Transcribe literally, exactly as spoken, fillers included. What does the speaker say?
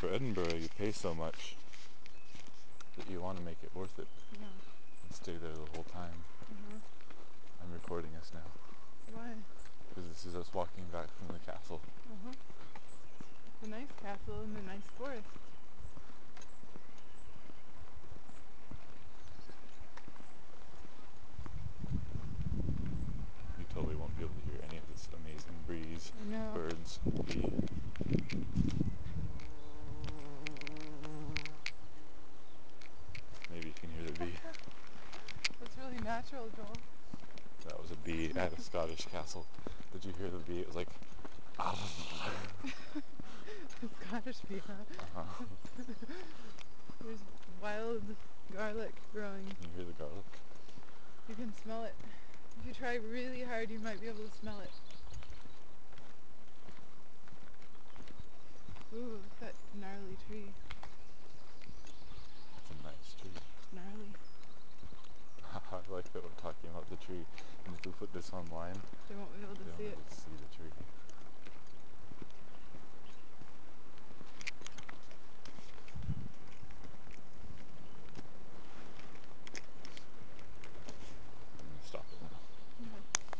for Edinburgh you pay so much that you want to make it worth it Yeah. and stay there the whole time. Uh-huh. I'm recording us now Why? because this is us walking back from the castle. Uh-huh. The nice castle in the nice forest. You totally won't be able to hear any of this amazing breeze, I know. birds, bee. Maybe you can hear the bee. That's really natural, Joel. That was a bee at a Scottish castle. Did you hear the bee? It was like, The Scottish bee, huh? uh-huh. There's wild garlic growing. Can you hear the garlic? You can smell it. If you try really hard, you might be able to smell it. Ooh, look at that gnarly tree. It's a nice tree. It's gnarly. I like that we're talking about the tree, and if we put this online, They won't be able to they won't see be it. able to see the tree.